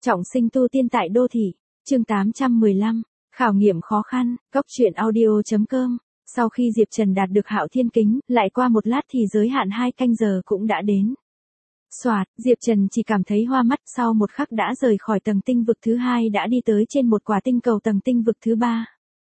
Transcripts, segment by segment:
Trọng sinh tu tiên tại đô thị, chương 815, khảo nghiệm khó khăn, góc truyện audio.com. Sau khi Diệp Trần đạt được Hạo Thiên Kính, lại qua một lát thì giới hạn 2 canh giờ cũng đã đến. Soạt, Diệp Trần chỉ cảm thấy hoa mắt, sau một khắc đã rời khỏi tầng tinh vực thứ 2 đã đi tới trên một quả tinh cầu tầng tinh vực thứ 3.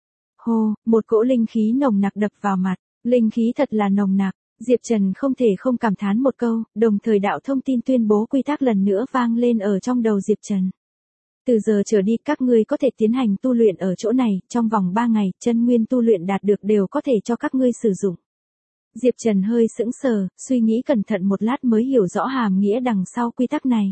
Hô, một cỗ linh khí nồng nặc đập vào mặt, linh khí thật là nồng nặc. Diệp Trần không thể không cảm thán một câu, đồng thời đạo thông tin tuyên bố quy tắc lần nữa vang lên ở trong đầu Diệp Trần. Từ giờ trở đi các ngươi có thể tiến hành tu luyện ở chỗ này, trong vòng 3 ngày, chân nguyên tu luyện đạt được đều có thể cho các ngươi sử dụng. Diệp Trần hơi sững sờ, suy nghĩ cẩn thận một lát mới hiểu rõ hàm nghĩa đằng sau quy tắc này.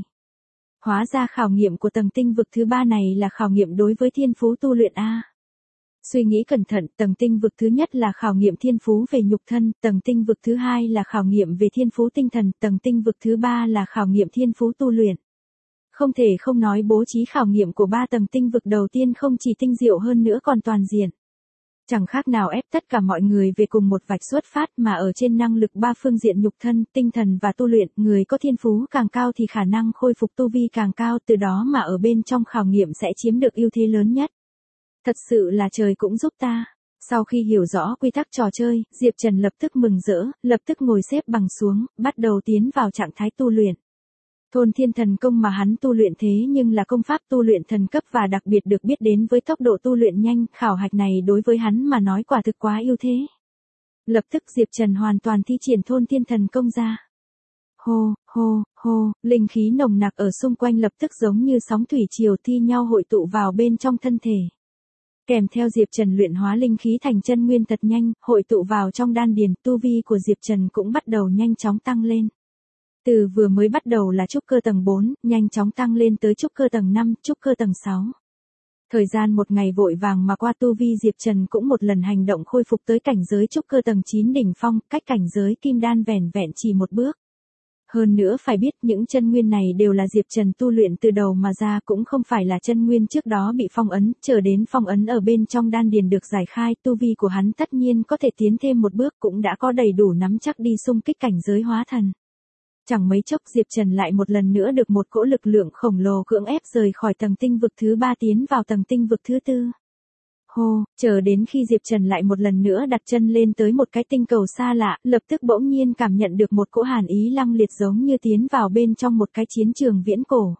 Hóa ra khảo nghiệm của tầng tinh vực thứ 3 này là khảo nghiệm đối với thiên phú tu luyện A. Suy nghĩ cẩn thận, tầng tinh vực thứ nhất là khảo nghiệm thiên phú về nhục thân, tầng tinh vực thứ 2 là khảo nghiệm về thiên phú tinh thần, tầng tinh vực thứ 3 là khảo nghiệm thiên phú tu luyện. Không thể không nói bố trí khảo nghiệm của 3 tầng tinh vực đầu tiên không chỉ tinh diệu hơn nữa còn toàn diện. Chẳng khác nào ép tất cả mọi người về cùng một vạch xuất phát mà ở trên năng lực 3 phương diện nhục thân, tinh thần và tu luyện, người có thiên phú càng cao thì khả năng khôi phục tu vi càng cao, từ đó mà ở bên trong khảo nghiệm sẽ chiếm được ưu thế lớn nhất. Thật sự là trời cũng giúp ta. Sau khi hiểu rõ quy tắc trò chơi, Diệp Trần lập tức mừng rỡ, lập tức ngồi xếp bằng xuống, bắt đầu tiến vào trạng thái tu luyện. Thôn Thiên Thần Công mà hắn tu luyện thế nhưng là công pháp tu luyện thần cấp và đặc biệt được biết đến với tốc độ tu luyện nhanh, khảo hạch này đối với hắn mà nói quả thực quá ưu thế. Lập tức Diệp Trần hoàn toàn thi triển Thôn Thiên Thần Công ra. Hô, hô, hô, linh khí nồng nặc ở xung quanh lập tức giống như sóng thủy triều thi nhau hội tụ vào bên trong thân thể. Kèm theo Diệp Trần luyện hóa linh khí thành chân nguyên thật nhanh, hội tụ vào trong đan điền, tu vi của Diệp Trần cũng bắt đầu nhanh chóng tăng lên. Từ vừa mới bắt đầu là trúc cơ tầng 4, nhanh chóng tăng lên tới trúc cơ tầng 5, trúc cơ tầng 6. Thời gian một ngày vội vàng mà qua, tu vi Diệp Trần cũng một lần hành động khôi phục tới cảnh giới trúc cơ tầng 9 đỉnh phong, cách cảnh giới kim đan vẻn vẹn chỉ một bước. Hơn nữa phải biết những chân nguyên này đều là Diệp Trần tu luyện từ đầu mà ra, cũng không phải là chân nguyên trước đó bị phong ấn, chờ đến phong ấn ở bên trong đan điền được giải khai, tu vi của hắn tất nhiên có thể tiến thêm một bước, cũng đã có đầy đủ nắm chắc đi xung kích cảnh giới hóa thần. Chẳng mấy chốc Diệp Trần lại một lần nữa được một cỗ lực lượng khổng lồ cưỡng ép rời khỏi tầng tinh vực thứ 3 tiến vào tầng tinh vực thứ 4. Hô, chờ đến khi Diệp Trần lại một lần nữa đặt chân lên tới một cái tinh cầu xa lạ, lập tức bỗng nhiên cảm nhận được một cỗ hàn ý lăng liệt giống như tiến vào bên trong một cái chiến trường viễn cổ.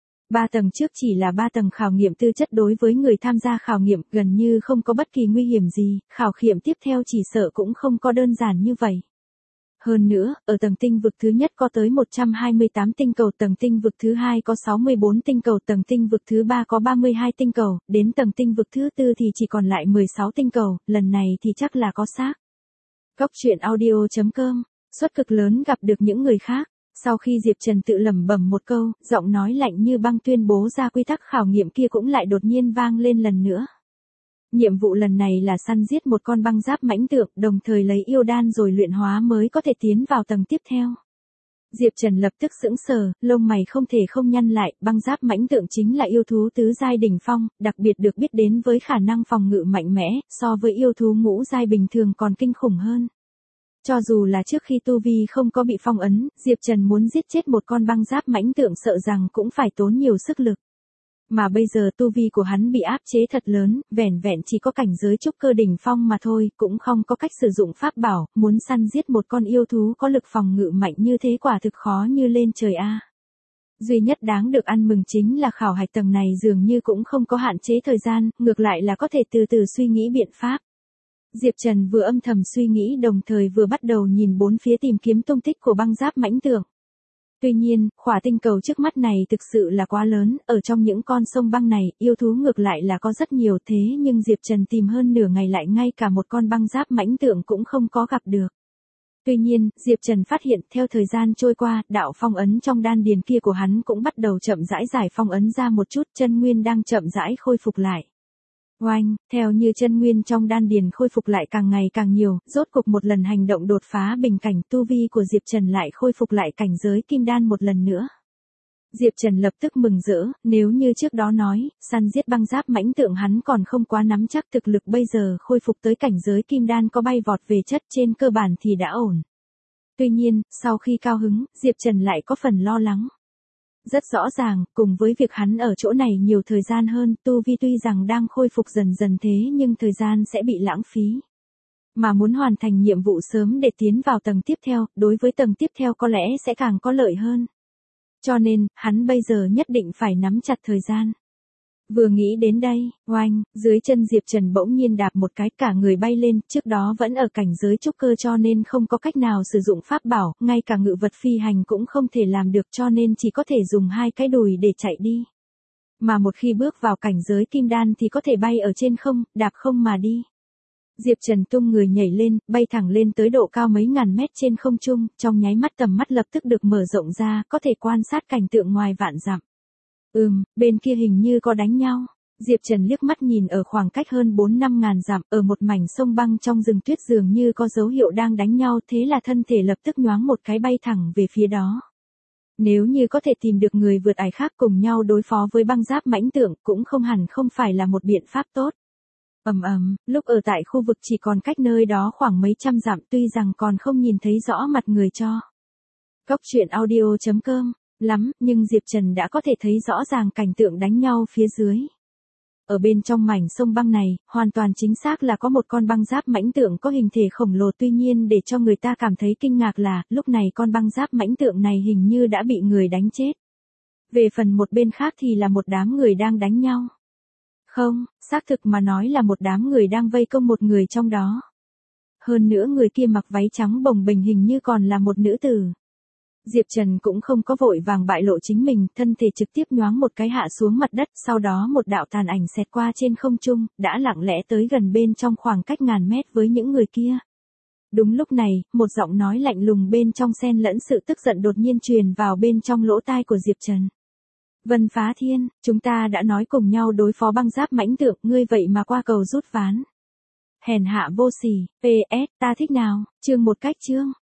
3 tầng trước chỉ là 3 tầng khảo nghiệm tư chất đối với người tham gia khảo nghiệm, gần như không có bất kỳ nguy hiểm gì, khảo nghiệm tiếp theo chỉ sợ cũng không có đơn giản như vậy. Hơn nữa, ở tầng tinh vực thứ nhất có tới 128 tinh cầu, tầng tinh vực thứ 2 có 64 tinh cầu, tầng tinh vực thứ 3 có 32 tinh cầu, đến tầng tinh vực thứ 4 thì chỉ còn lại 16 tinh cầu, lần này thì chắc là có xác. Góc truyện audio.com, suất cực lớn gặp được những người khác. Sau khi Diệp Trần tự lẩm bẩm một câu, giọng nói lạnh như băng tuyên bố ra quy tắc khảo nghiệm kia cũng lại đột nhiên vang lên lần nữa. Nhiệm vụ lần này là săn giết một con băng giáp mãnh tượng, đồng thời lấy yêu đan rồi luyện hóa mới có thể tiến vào tầng tiếp theo. Diệp Trần lập tức sững sờ, lông mày không thể không nhăn lại, băng giáp mãnh tượng chính là yêu thú tứ giai đỉnh phong, đặc biệt được biết đến với khả năng phòng ngự mạnh mẽ, so với yêu thú ngũ giai bình thường còn kinh khủng hơn. Cho dù là trước khi tu vi không có bị phong ấn, Diệp Trần muốn giết chết một con băng giáp mãnh tượng sợ rằng cũng phải tốn nhiều sức lực. Mà bây giờ tu vi của hắn bị áp chế thật lớn, vẻn vẹn chỉ có cảnh giới trúc cơ đỉnh phong mà thôi, cũng không có cách sử dụng pháp bảo, muốn săn giết một con yêu thú có lực phòng ngự mạnh như thế quả thực khó như lên trời a. Duy nhất đáng được ăn mừng chính là khảo hạch tầng này dường như cũng không có hạn chế thời gian, ngược lại là có thể từ từ suy nghĩ biện pháp. Diệp Trần vừa âm thầm suy nghĩ đồng thời vừa bắt đầu nhìn bốn phía tìm kiếm tung tích của băng giáp mãnh tượng. Tuy nhiên, khỏa tinh cầu trước mắt này thực sự là quá lớn, ở trong những con sông băng này, yêu thú ngược lại là có rất nhiều, thế nhưng Diệp Trần tìm hơn nửa ngày lại ngay cả một con băng giáp mãnh tượng cũng không có gặp được. Tuy nhiên, Diệp Trần phát hiện theo thời gian trôi qua, đạo phong ấn trong đan điền kia của hắn cũng bắt đầu chậm rãi giải phong ấn ra một chút, chân nguyên đang chậm rãi khôi phục lại. Oanh, theo như chân nguyên trong đan điền khôi phục lại càng ngày càng nhiều, rốt cục một lần hành động đột phá bình cảnh, tu vi của Diệp Trần lại khôi phục lại cảnh giới kim đan một lần nữa. Diệp Trần lập tức mừng rỡ, nếu như trước đó nói, săn giết băng giáp mãnh tượng hắn còn không quá nắm chắc, thực lực bây giờ khôi phục tới cảnh giới kim đan có bay vọt về chất trên cơ bản thì đã ổn. Tuy nhiên, sau khi cao hứng, Diệp Trần lại có phần lo lắng. Rất rõ ràng, cùng với việc hắn ở chỗ này nhiều thời gian hơn, tu vi tuy rằng đang khôi phục dần dần thế nhưng thời gian sẽ bị lãng phí. Mà muốn hoàn thành nhiệm vụ sớm để tiến vào tầng tiếp theo, đối với tầng tiếp theo có lẽ sẽ càng có lợi hơn. Cho nên, hắn bây giờ nhất định phải nắm chặt thời gian. Vừa nghĩ đến đây, oanh, dưới chân Diệp Trần bỗng nhiên đạp một cái, cả người bay lên, trước đó vẫn ở cảnh giới trúc cơ cho nên không có cách nào sử dụng pháp bảo, ngay cả ngự vật phi hành cũng không thể làm được cho nên chỉ có thể dùng hai cái đùi để chạy đi. Mà một khi bước vào cảnh giới kim đan thì có thể bay ở trên không, đạp không mà đi. Diệp Trần tung người nhảy lên, bay thẳng lên tới độ cao mấy ngàn mét trên không trung, trong nháy mắt tầm mắt lập tức được mở rộng ra, có thể quan sát cảnh tượng ngoài vạn dặm. Bên kia hình như có đánh nhau. Diệp Trần liếc mắt nhìn ở khoảng cách hơn 4-5 ngàn dặm, ở một mảnh sông băng trong rừng tuyết dường như có dấu hiệu đang đánh nhau, thế là thân thể lập tức nhoáng một cái bay thẳng về phía đó. Nếu như có thể tìm được người vượt ải khác cùng nhau đối phó với băng giáp mãnh tượng, cũng không hẳn không phải là một biện pháp tốt. Lúc ở tại khu vực chỉ còn cách nơi đó khoảng mấy trăm dặm, tuy rằng còn không nhìn thấy rõ mặt người cho. Cốc truyện audio.com lắm, nhưng Diệp Trần đã có thể thấy rõ ràng cảnh tượng đánh nhau phía dưới. Ở bên trong mảnh sông băng này, hoàn toàn chính xác là có một con băng giáp mãnh tượng có hình thể khổng lồ, tuy nhiên để cho người ta cảm thấy kinh ngạc là, lúc này con băng giáp mãnh tượng này hình như đã bị người đánh chết. Về phần một bên khác thì là một đám người đang đánh nhau. Không, xác thực mà nói là một đám người đang vây công một người trong đó. Hơn nữa người kia mặc váy trắng bồng bềnh hình như còn là một nữ tử. Diệp Trần cũng không có vội vàng bại lộ chính mình, thân thể trực tiếp nhoáng một cái hạ xuống mặt đất, sau đó một đạo tàn ảnh xẹt qua trên không trung, đã lặng lẽ tới gần bên trong khoảng cách ngàn mét với những người kia. Đúng lúc này, một giọng nói lạnh lùng bên trong xen lẫn sự tức giận đột nhiên truyền vào bên trong lỗ tai của Diệp Trần. Vân Phá Thiên, chúng ta đã nói cùng nhau đối phó băng giáp mãnh tượng, ngươi vậy mà qua cầu rút ván. Hèn hạ vô sỉ, PS, ta thích nào, chương một cách chương.